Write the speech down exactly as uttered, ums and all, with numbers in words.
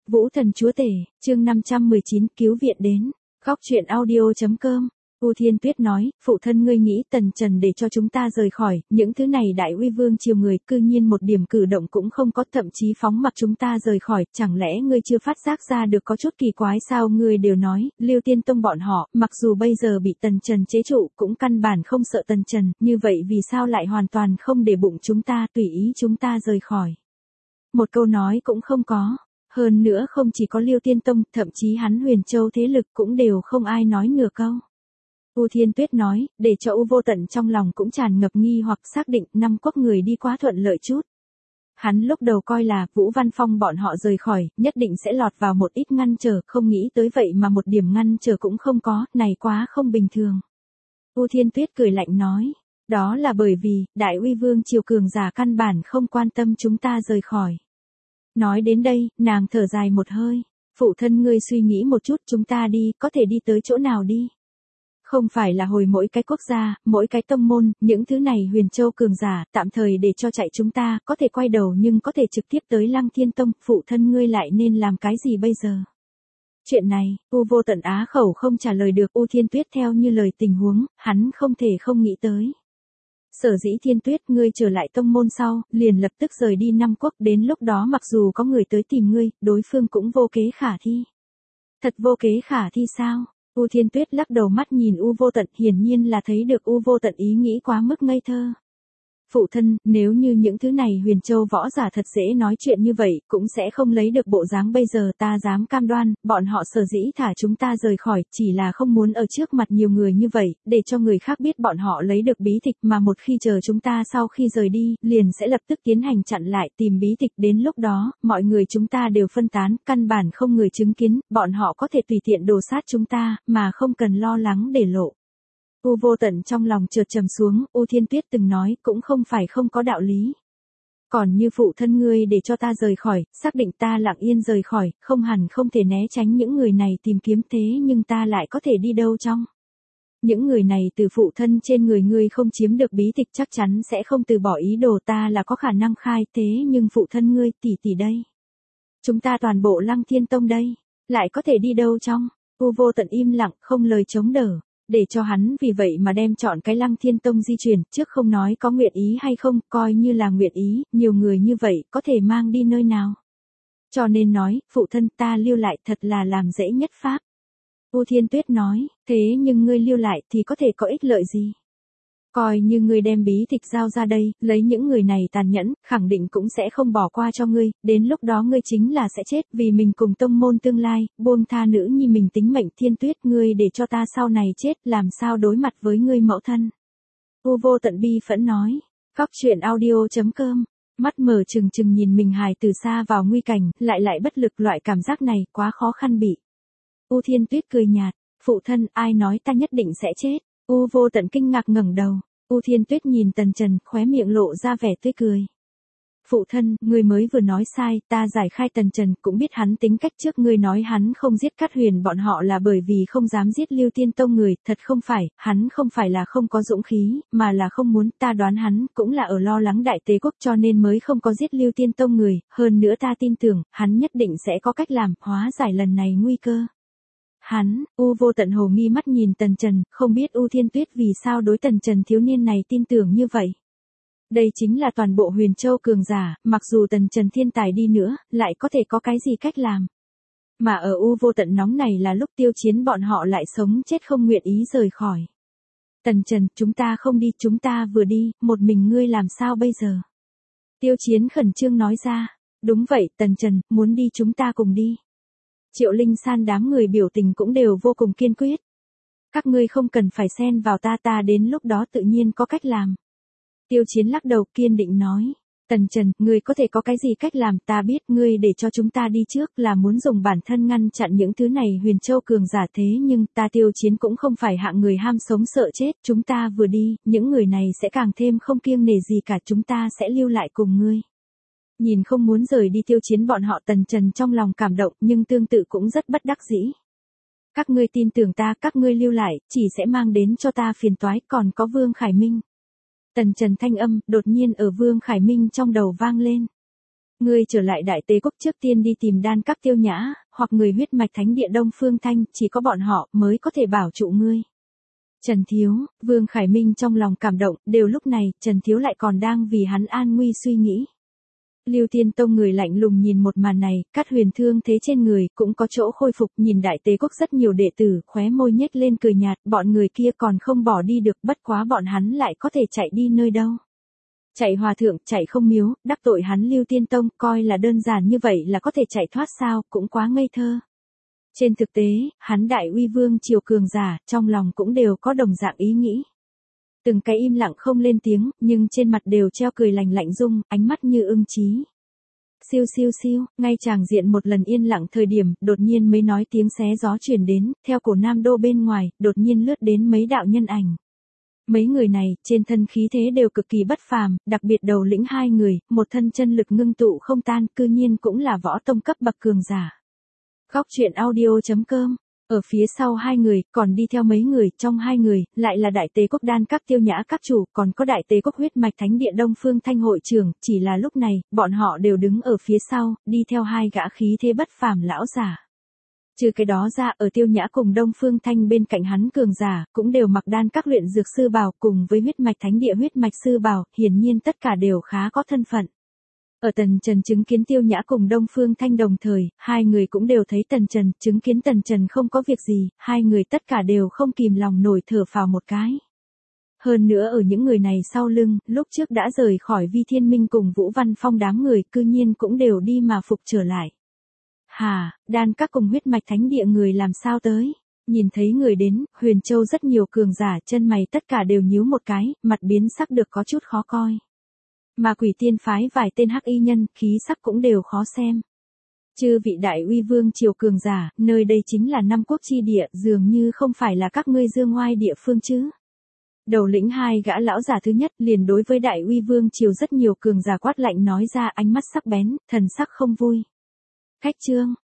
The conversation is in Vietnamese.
Vũ Thần Chúa Tể, chương năm trăm mười chín, cứu viện đến. Góc truyện audio.com. U Thiên Tuyết nói, phụ thân ngươi nghĩ Tần Trần để cho chúng ta rời khỏi, những thứ này đại uy vương triều người, cư nhiên một điểm cử động cũng không có, thậm chí phóng mặc chúng ta rời khỏi, chẳng lẽ ngươi chưa phát giác ra được có chút kỳ quái sao? Ngươi đều nói, Lưu Tiên Tông bọn họ, mặc dù bây giờ bị Tần Trần chế trụ, cũng căn bản không sợ Tần Trần, như vậy vì sao lại hoàn toàn không để bụng chúng ta, tùy ý chúng ta rời khỏi? Một câu nói cũng không có. Hơn nữa không chỉ có Liêu Tiên Tông, thậm chí hắn Huyền Châu thế lực cũng đều không ai nói nửa câu. U Thiên Tuyết nói, để cho U Vô Tận trong lòng cũng tràn ngập nghi hoặc xác định năm quốc người đi quá thuận lợi chút. Hắn lúc đầu coi là Vũ Văn Phong bọn họ rời khỏi, nhất định sẽ lọt vào một ít ngăn trở, không nghĩ tới vậy mà một điểm ngăn trở cũng không có, này quá không bình thường. U Thiên Tuyết cười lạnh nói, đó là bởi vì, Đại Uy Vương triều cường giả căn bản không quan tâm chúng ta rời khỏi. Nói đến đây, nàng thở dài một hơi, phụ thân ngươi suy nghĩ một chút, chúng ta đi, có thể đi tới chỗ nào đi? Không phải là hồi mỗi cái quốc gia, mỗi cái tông môn, những thứ này Huyền Châu cường giả, tạm thời để cho chạy chúng ta, có thể quay đầu nhưng có thể trực tiếp tới Lăng Thiên Tông, phụ thân ngươi lại nên làm cái gì bây giờ? Chuyện này, U Vô Tận á khẩu không trả lời được. U Thiên Tuyết theo như lời tình huống, hắn không thể không nghĩ tới. Sở dĩ Thiên Tuyết, ngươi trở lại tông môn sau, liền lập tức rời đi Nam Quốc, đến lúc đó mặc dù có người tới tìm ngươi, đối phương cũng vô kế khả thi. Thật vô kế khả thi sao? U Thiên Tuyết lắc đầu mắt nhìn U Vô Tận, hiển nhiên là thấy được U Vô Tận ý nghĩ quá mức ngây thơ. Phụ thân, nếu như những thứ này Huyền Châu võ giả thật dễ nói chuyện như vậy, cũng sẽ không lấy được bộ dáng bây giờ, ta dám cam đoan, bọn họ sở dĩ thả chúng ta rời khỏi, chỉ là không muốn ở trước mặt nhiều người như vậy, để cho người khác biết bọn họ lấy được bí tịch, mà một khi chờ chúng ta sau khi rời đi, liền sẽ lập tức tiến hành chặn lại tìm bí tịch, đến lúc đó, mọi người chúng ta đều phân tán, căn bản không người chứng kiến, bọn họ có thể tùy tiện đồ sát chúng ta, mà không cần lo lắng để lộ. U Vô Tận trong lòng chợt trầm xuống, U Thiên Tuyết từng nói, cũng không phải không có đạo lý. Còn như phụ thân ngươi để cho ta rời khỏi, xác định ta lặng yên rời khỏi, không hẳn không thể né tránh những người này tìm kiếm, thế nhưng ta lại có thể đi đâu trong? Những người này từ phụ thân trên người ngươi không chiếm được bí tịch chắc chắn sẽ không từ bỏ ý đồ, ta là có khả năng khai, thế nhưng phụ thân ngươi, tỷ tỷ đây. Chúng ta toàn bộ Lăng Thiên Tông đây, lại có thể đi đâu trong? U Vô Tận im lặng, không lời chống đỡ. Để cho hắn vì vậy mà đem chọn cái Lăng Thiên Tông di chuyển, trước không nói có nguyện ý hay không, coi như là nguyện ý, nhiều người như vậy, có thể mang đi nơi nào. Cho nên nói, phụ thân ta lưu lại thật là làm dễ nhất pháp. U Thiên Tuyết nói, thế nhưng ngươi lưu lại thì có thể có ích lợi gì? Coi như ngươi đem bí tịch giao ra đây, lấy những người này tàn nhẫn, khẳng định cũng sẽ không bỏ qua cho ngươi, đến lúc đó ngươi chính là sẽ chết vì mình cùng tông môn tương lai, buông tha nữ nhi mình tính mệnh. Thiên Tuyết, ngươi để cho ta sau này chết, làm sao đối mặt với ngươi mẫu thân? U Vô Tận bi phẫn nói, góc truyện audio.com, mắt mở trừng trừng nhìn mình hài từ xa vào nguy cảnh, lại lại bất lực, loại cảm giác này quá khó khăn bị. U Thiên Tuyết cười nhạt, phụ thân, ai nói ta nhất định sẽ chết? U Vô Tận kinh ngạc ngẩng đầu. U Thiên Tuyết nhìn Tần Trần, khóe miệng lộ ra vẻ tươi cười. Phụ thân, ngươi mới vừa nói sai, ta giải khai Tần Trần, cũng biết hắn tính cách trước, ngươi nói hắn không giết Cát Huyền bọn họ là bởi vì không dám giết Lưu Tiên Tông người, thật không phải, hắn không phải là không có dũng khí, mà là không muốn, ta đoán hắn cũng là ở lo lắng Đại Tế Quốc cho nên mới không có giết Lưu Tiên Tông người, hơn nữa ta tin tưởng, hắn nhất định sẽ có cách làm, hóa giải lần này nguy cơ. Hắn, U Vô Tận hồ nghi mắt nhìn Tần Trần, không biết U Thiên Tuyết vì sao đối Tần Trần thiếu niên này tin tưởng như vậy. Đây chính là toàn bộ Huyền Châu cường giả, mặc dù Tần Trần thiên tài đi nữa, lại có thể có cái gì cách làm. Mà ở U Vô Tận nóng này là lúc Tiêu Chiến bọn họ lại sống chết không nguyện ý rời khỏi. Tần Trần, chúng ta không đi, chúng ta vừa đi, một mình ngươi làm sao bây giờ? Tiêu Chiến khẩn trương nói ra, đúng vậy, Tần Trần, muốn đi chúng ta cùng đi. Triệu Linh San đám người biểu tình cũng đều vô cùng kiên quyết. Các ngươi không cần phải xen vào ta, ta đến lúc đó tự nhiên có cách làm. Tiêu Chiến lắc đầu kiên định nói, Tần Trần, ngươi có thể có cái gì cách làm, ta biết ngươi để cho chúng ta đi trước là muốn dùng bản thân ngăn chặn những thứ này Huyền Châu cường giả, thế nhưng ta Tiêu Chiến cũng không phải hạng người ham sống sợ chết, chúng ta vừa đi, những người này sẽ càng thêm không kiêng nể gì cả, chúng ta sẽ lưu lại cùng ngươi. Nhìn không muốn rời đi Tiêu Chiến bọn họ, Tần Trần trong lòng cảm động nhưng tương tự cũng rất bất đắc dĩ. Các ngươi tin tưởng ta, các ngươi lưu lại, chỉ sẽ mang đến cho ta phiền toái, còn có Vương Khải Minh. Tần Trần thanh âm, đột nhiên ở Vương Khải Minh trong đầu vang lên. Ngươi trở lại Đại Tế Quốc trước tiên đi tìm Đan Các Tiêu Nhã, hoặc người huyết mạch thánh địa Đông Phương Thanh, chỉ có bọn họ mới có thể bảo trụ ngươi. Trần Thiếu, Vương Khải Minh trong lòng cảm động, đều lúc này, Trần Thiếu lại còn đang vì hắn an nguy suy nghĩ. Lưu Tiên Tông người lạnh lùng nhìn một màn này, cắt huyền thương thế trên người, cũng có chỗ khôi phục, nhìn Đại Tế Quốc rất nhiều đệ tử, khóe môi nhếch lên cười nhạt, bọn người kia còn không bỏ đi được, bất quá bọn hắn lại có thể chạy đi nơi đâu. Chạy hòa thượng, chạy không miếu, đắc tội hắn Lưu Tiên Tông, coi là đơn giản như vậy là có thể chạy thoát sao, cũng quá ngây thơ. Trên thực tế, hắn Đại Uy Vương triều cường giả, trong lòng cũng đều có đồng dạng ý nghĩ. Từng cái im lặng không lên tiếng, nhưng trên mặt đều treo cười lành lạnh dung, ánh mắt như ưng chí. Siêu siêu siêu, ngay chàng diện một lần yên lặng thời điểm, đột nhiên mới nói tiếng xé gió truyền đến, theo cổ Nam Đô bên ngoài, đột nhiên lướt đến mấy đạo nhân ảnh. Mấy người này, trên thân khí thế đều cực kỳ bất phàm, đặc biệt đầu lĩnh hai người, một thân chân lực ngưng tụ không tan, cư nhiên cũng là võ tông cấp bậc cường giả. Góc truyện audio chấm com. Ở phía sau hai người, còn đi theo mấy người, trong hai người, lại là Đại Tế Quốc Đan Các Tiêu Nhã các chủ, còn có Đại Tế Quốc huyết mạch thánh địa Đông Phương Thanh hội trưởng, chỉ là lúc này, bọn họ đều đứng ở phía sau, đi theo hai gã khí thế bất phàm lão giả. Trừ cái đó ra, ở Tiêu Nhã cùng Đông Phương Thanh bên cạnh hắn cường giả, cũng đều mặc Đan Các luyện dược sư bào, cùng với huyết mạch thánh địa huyết mạch sư bào, hiển nhiên tất cả đều khá có thân phận. Ở Tần Trần chứng kiến Tiêu Nhã cùng Đông Phương Thanh đồng thời, hai người cũng đều thấy Tần Trần, chứng kiến Tần Trần không có việc gì, hai người tất cả đều không kìm lòng nổi thở phào một cái. Hơn nữa ở những người này sau lưng, lúc trước đã rời khỏi Vi Thiên Minh cùng Vũ Văn Phong đám người, cư nhiên cũng đều đi mà phục trở lại. Hà, Đan Các cùng huyết mạch thánh địa người làm sao tới? Nhìn thấy người đến, Huyền Châu rất nhiều cường giả chân mày tất cả đều nhíu một cái, mặt biến sắc được có chút khó coi. Mà Quỷ Tiên phái vài tên hắc y nhân, khí sắc cũng đều khó xem. Chư vị Đại Uy Vương triều cường giả, nơi đây chính là năm quốc chi địa, dường như không phải là các ngươi dương ngoai địa phương chứ. Đầu lĩnh hai gã lão giả thứ nhất liền đối với Đại Uy Vương triều rất nhiều cường giả quát lạnh nói ra, ánh mắt sắc bén, thần sắc không vui. Khách trương,